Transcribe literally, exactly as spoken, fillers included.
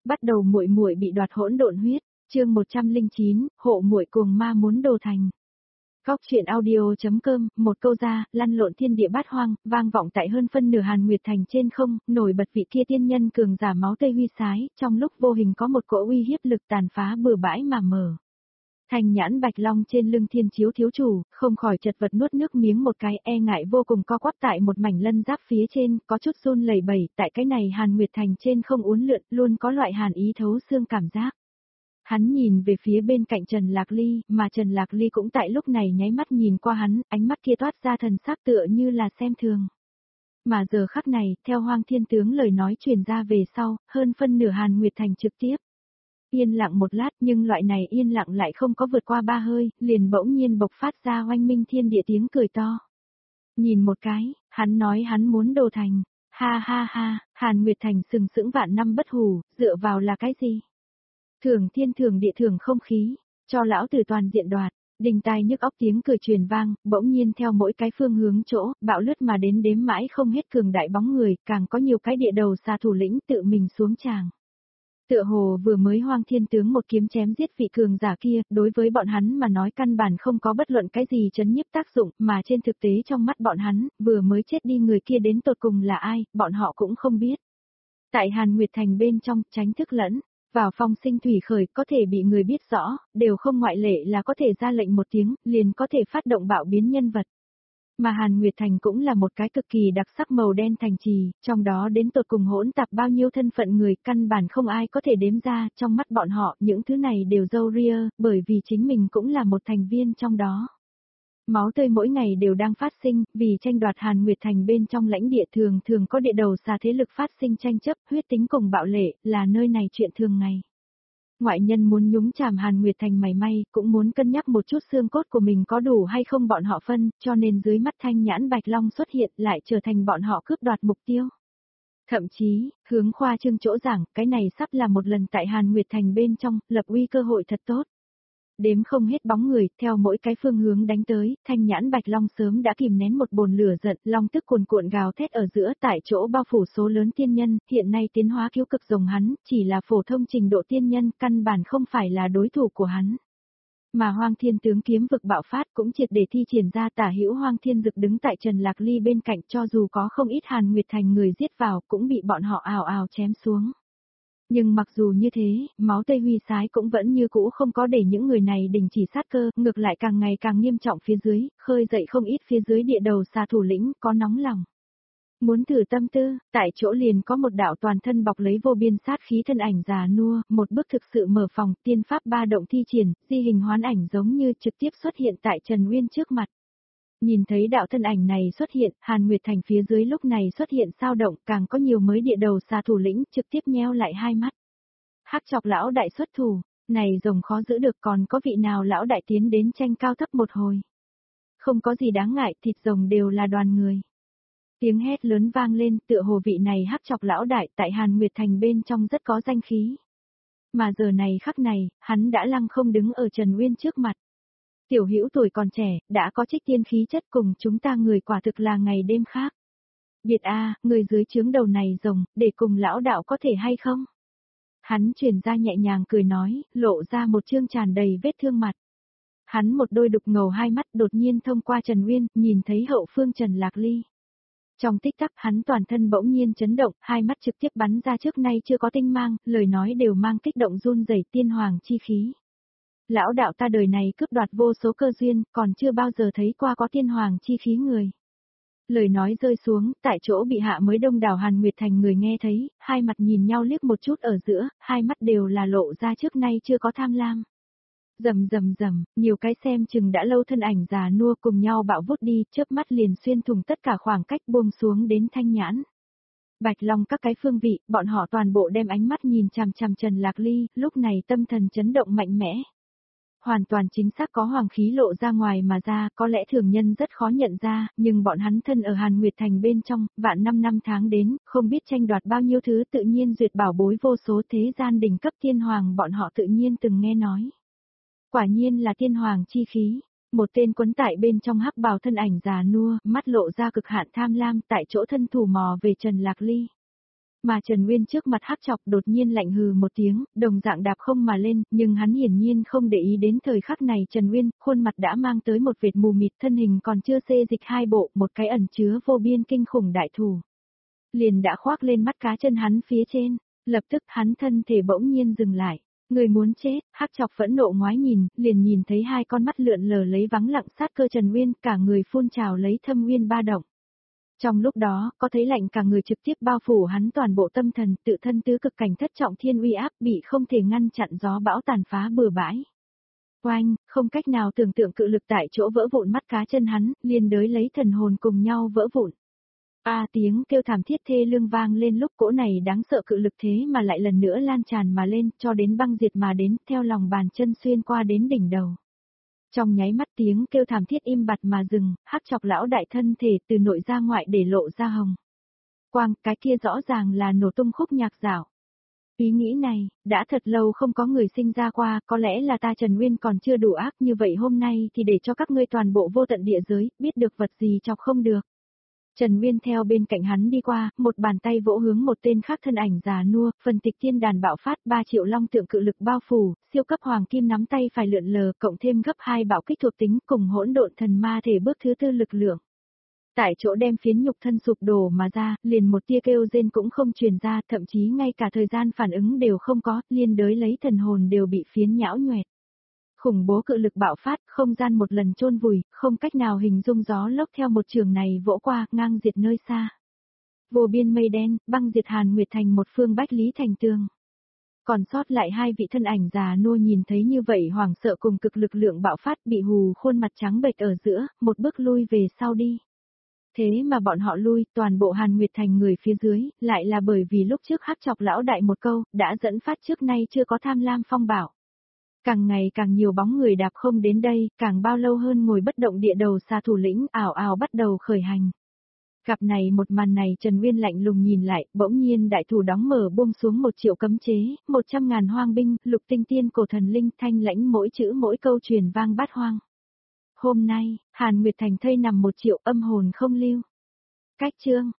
Bắt đầu muội muội bị đoạt hỗn độn huyết, chương một trăm lẻ chín, hộ muội cuồng ma muốn đồ thành. Góc truyện audio.com, một câu ra, lăn lộn thiên địa bát hoang, vang vọng tại hơn phân nửa Hàn Nguyệt Thành trên không, nổi bật vị kia tiên nhân cường giả máu tươi huy sái, trong lúc vô hình có một cỗ uy hiếp lực tàn phá bừa bãi mà mở. Thành nhãn bạch long trên lưng thiên chiếu thiếu chủ, không khỏi chật vật nuốt nước miếng một cái, e ngại vô cùng co quắp tại một mảnh lân giáp phía trên, có chút run lẩy bẩy, tại cái này Hàn Nguyệt Thành trên không uốn lượn, luôn có loại hàn ý thấu xương cảm giác. Hắn nhìn về phía bên cạnh Trần Lạc Ly, mà Trần Lạc Ly cũng tại lúc này nháy mắt nhìn qua hắn, ánh mắt kia toát ra thần sắc tựa như là xem thường. Mà giờ khắc này, theo Hoang Thiên Tướng lời nói truyền ra về sau, hơn phân nửa Hàn Nguyệt Thành trực tiếp. Yên lặng một lát nhưng loại này yên lặng lại không có vượt qua ba hơi, liền bỗng nhiên bộc phát ra oanh minh thiên địa tiếng cười to. Nhìn một cái, hắn nói hắn muốn đồ thành, ha ha ha, Hàn Nguyệt Thành sừng sững vạn năm bất hủ, dựa vào là cái gì? Thường thiên thường địa thường không khí, cho lão tử toàn diện đoạt, đình tai nhức óc tiếng cười truyền vang, bỗng nhiên theo mỗi cái phương hướng chỗ, bạo lướt mà đến đếm mãi không hết cường đại bóng người, càng có nhiều cái địa đầu xa thủ lĩnh tự mình xuống tràng. Tựa hồ vừa mới Hoang Thiên Tướng một kiếm chém giết vị cường giả kia, đối với bọn hắn mà nói căn bản không có bất luận cái gì chấn nhiếp tác dụng, mà trên thực tế trong mắt bọn hắn, vừa mới chết đi người kia đến tột cùng là ai, bọn họ cũng không biết. Tại Hàn Nguyệt Thành bên trong, tránh thức lẫn, vào phong sinh thủy khởi có thể bị người biết rõ, đều không ngoại lệ là có thể ra lệnh một tiếng, liền có thể phát động bạo biến nhân vật. Mà Hàn Nguyệt Thành cũng là một cái cực kỳ đặc sắc màu đen thành trì, trong đó đến tột cùng hỗn tạp bao nhiêu thân phận người, căn bản không ai có thể đếm ra, trong mắt bọn họ những thứ này đều râu ria, bởi vì chính mình cũng là một thành viên trong đó. Máu tươi mỗi ngày đều đang phát sinh, vì tranh đoạt Hàn Nguyệt Thành bên trong lãnh địa thường thường có địa đầu xa thế lực phát sinh tranh chấp, huyết tính cùng bạo lệ, là nơi này chuyện thường ngày. Ngoại nhân muốn nhúng chàm Hàn Nguyệt Thành mảy may, cũng muốn cân nhắc một chút xương cốt của mình có đủ hay không bọn họ phân, cho nên dưới mắt thanh nhãn bạch long xuất hiện lại trở thành bọn họ cướp đoạt mục tiêu. Thậm chí, hướng khoa trương chỗ giảng, cái này sắp là một lần tại Hàn Nguyệt Thành bên trong, lập uy cơ hội thật tốt. Đếm không hết bóng người, theo mỗi cái phương hướng đánh tới, thanh nhãn bạch long sớm đã kìm nén một bồn lửa giận, long tức cuồn cuộn gào thét ở giữa tại chỗ bao phủ số lớn tiên nhân, hiện nay tiến hóa cứu cực rồng hắn, chỉ là phổ thông trình độ tiên nhân, căn bản không phải là đối thủ của hắn. Mà Hoang Thiên Tướng kiếm vực bạo phát cũng triệt để thi triển ra tả hữu Hoang Thiên Dực đứng tại Trần Lạc Ly bên cạnh, cho dù có không ít Hàn Nguyệt Thành người giết vào cũng bị bọn họ ào ào chém xuống. Nhưng mặc dù như thế, máu tươi huy sái cũng vẫn như cũ không có để những người này đình chỉ sát cơ, ngược lại càng ngày càng nghiêm trọng phía dưới, khơi dậy không ít phía dưới địa đầu xa thủ lĩnh, có nóng lòng. Muốn thử tâm tư, tại chỗ liền có một đạo toàn thân bọc lấy vô biên sát khí thân ảnh già nua, một bước thực sự mở phòng, tiên pháp ba động thi triển, di hình hoán ảnh giống như trực tiếp xuất hiện tại Trần Uyên trước mặt. Nhìn thấy đạo thân ảnh này xuất hiện, Hàn Nguyệt Thành phía dưới lúc này xuất hiện sao động, càng có nhiều mới địa đầu xa thủ lĩnh, trực tiếp nheo lại hai mắt. Hắc Chọc lão đại xuất thủ, này rồng khó giữ được, còn có vị nào lão đại tiến đến tranh cao thấp một hồi. Không có gì đáng ngại, thịt rồng đều là đoàn người. Tiếng hét lớn vang lên, tựa hồ vị này Hắc Chọc lão đại tại Hàn Nguyệt Thành bên trong rất có danh khí. Mà giờ này khắc này, hắn đã lăng không đứng ở Trần Uyên trước mặt. Tiểu hữu tuổi còn trẻ, đã có trích tiên khí chất, cùng chúng ta người quả thực là ngày đêm khác. Biệt a, người dưới trướng đầu này rồng, để cùng lão đạo có thể hay không? Hắn truyền ra nhẹ nhàng cười nói, lộ ra một trương tràn đầy vết thương mặt. Hắn một đôi đục ngầu hai mắt đột nhiên thông qua Trần Uyên, nhìn thấy hậu phương Trần Lạc Ly. Trong tích tắc hắn toàn thân bỗng nhiên chấn động, hai mắt trực tiếp bắn ra trước nay chưa có tinh mang, lời nói đều mang kích động run rẩy tiên hoàng chi khí. Lão đạo ta đời này cướp đoạt vô số cơ duyên, còn chưa bao giờ thấy qua có tiên hoàng chi khí người. Lời nói rơi xuống, tại chỗ bị hạ mới đông đảo Hàn Nguyệt Thành người nghe thấy, hai mặt nhìn nhau liếc một chút ở giữa, hai mắt đều là lộ ra trước nay chưa có tham lam. Rầm rầm rầm, nhiều cái xem chừng đã lâu thân ảnh già nua cùng nhau bạo vút đi, chớp mắt liền xuyên thủng tất cả khoảng cách buông xuống đến thanh nhãn. Bạch Long các cái phương vị, bọn họ toàn bộ đem ánh mắt nhìn chằm chằm Trần Lạc Ly, lúc này tâm thần chấn động mạnh mẽ. Hoàn toàn chính xác có hoàng khí lộ ra ngoài mà ra, có lẽ thường nhân rất khó nhận ra, nhưng bọn hắn thân ở Hàn Nguyệt Thành bên trong, vạn năm năm tháng đến, không biết tranh đoạt bao nhiêu thứ, tự nhiên duyệt bảo bối vô số, thế gian đỉnh cấp tiên hoàng bọn họ tự nhiên từng nghe nói. Quả nhiên là tiên hoàng chi khí, một tên quấn tại bên trong hắc bào thân ảnh già nua, mắt lộ ra cực hạn tham lam, tại chỗ thân thủ mò về Trần Lạc Ly. Mà Trần Nguyên trước mặt Hắc Chọc đột nhiên lạnh hừ một tiếng, đồng dạng đạp không mà lên, nhưng hắn hiển nhiên không để ý đến thời khắc này Trần Nguyên, khuôn mặt đã mang tới một vệt mù mịt, thân hình còn chưa xê dịch hai bộ, một cái ẩn chứa vô biên kinh khủng đại thủ. Liền đã khoác lên mắt cá chân hắn phía trên, lập tức hắn thân thể bỗng nhiên dừng lại. Người muốn chết, Hắc Chọc phẫn nộ ngoái nhìn, liền nhìn thấy hai con mắt lượn lờ lấy vắng lặng sát cơ Trần Nguyên, cả người phun trào lấy thâm nguyên ba động. Trong lúc đó, có thấy lạnh cả người trực tiếp bao phủ hắn toàn bộ tâm thần, tự thân tứ cực cảnh thất trọng thiên uy áp bị không thể ngăn chặn gió bão tàn phá bừa bãi. Oanh, không cách nào tưởng tượng cự lực tại chỗ vỡ vụn mắt cá chân hắn, liền đới lấy thần hồn cùng nhau vỡ vụn. A tiếng kêu thảm thiết thê lương vang lên lúc cỗ này đáng sợ cự lực thế mà lại lần nữa lan tràn mà lên, cho đến băng diệt mà đến, theo lòng bàn chân xuyên qua đến đỉnh đầu. Trong nháy mắt tiếng kêu thảm thiết im bặt mà dừng, Hắc Chọc lão đại thân thể từ nội ra ngoại để lộ ra hồng quang, cái kia rõ ràng là nổ tung khúc nhạc dạo. Ý nghĩ này, đã thật lâu không có người sinh ra qua, có lẽ là ta Trần Nguyên còn chưa đủ ác như vậy, hôm nay thì để cho các ngươi toàn bộ vô tận địa giới, biết được vật gì chọc không được. Trần Nguyên theo bên cạnh hắn đi qua, một bàn tay vỗ hướng một tên khác thân ảnh già nua, phần tịch thiên đàn bạo phát ba triệu long tượng cự lực bao phủ, siêu cấp hoàng kim nắm tay phải lượn lờ, cộng thêm gấp hai bạo kích thuộc tính cùng hỗn độn thần ma thể bước thứ tư lực lượng. Tại chỗ đem phiến nhục thân sụp đổ mà ra, liền một tia kêu rên cũng không truyền ra, thậm chí ngay cả thời gian phản ứng đều không có, liên đới lấy thần hồn đều bị phiến nhão nhoẹt. Khủng bố cự lực bạo phát, không gian một lần chôn vùi, không cách nào hình dung gió lốc theo một trường này vỗ qua, ngang diệt nơi xa. Vô biên mây đen, băng diệt Hàn Nguyệt thành một phương bách lý thành tường. Còn sót lại hai vị thân ảnh già nua nhìn thấy như vậy hoảng sợ cùng cực lực lượng bạo phát, bị hù khuôn mặt trắng bệch ở giữa, một bước lui về sau đi. Thế mà bọn họ lui, toàn bộ Hàn Nguyệt thành người phía dưới, lại là bởi vì lúc trước Hắc Chọc lão đại một câu, đã dẫn phát trước nay chưa có tham lam phong bảo. Càng ngày càng nhiều bóng người đạp không đến đây, càng bao lâu hơn ngồi bất động địa đầu xa thủ lĩnh ảo ảo bắt đầu khởi hành. Gặp này một màn này Trần Nguyên lạnh lùng nhìn lại, bỗng nhiên đại thủ đóng mở buông xuống một triệu cấm chế, một trăm ngàn hoang binh, lục tinh tiên cổ thần linh thanh lãnh mỗi chữ mỗi câu truyền vang bát hoang. Hôm nay, Hàn Nguyệt thành thây nằm một triệu âm hồn không lưu. Cách chương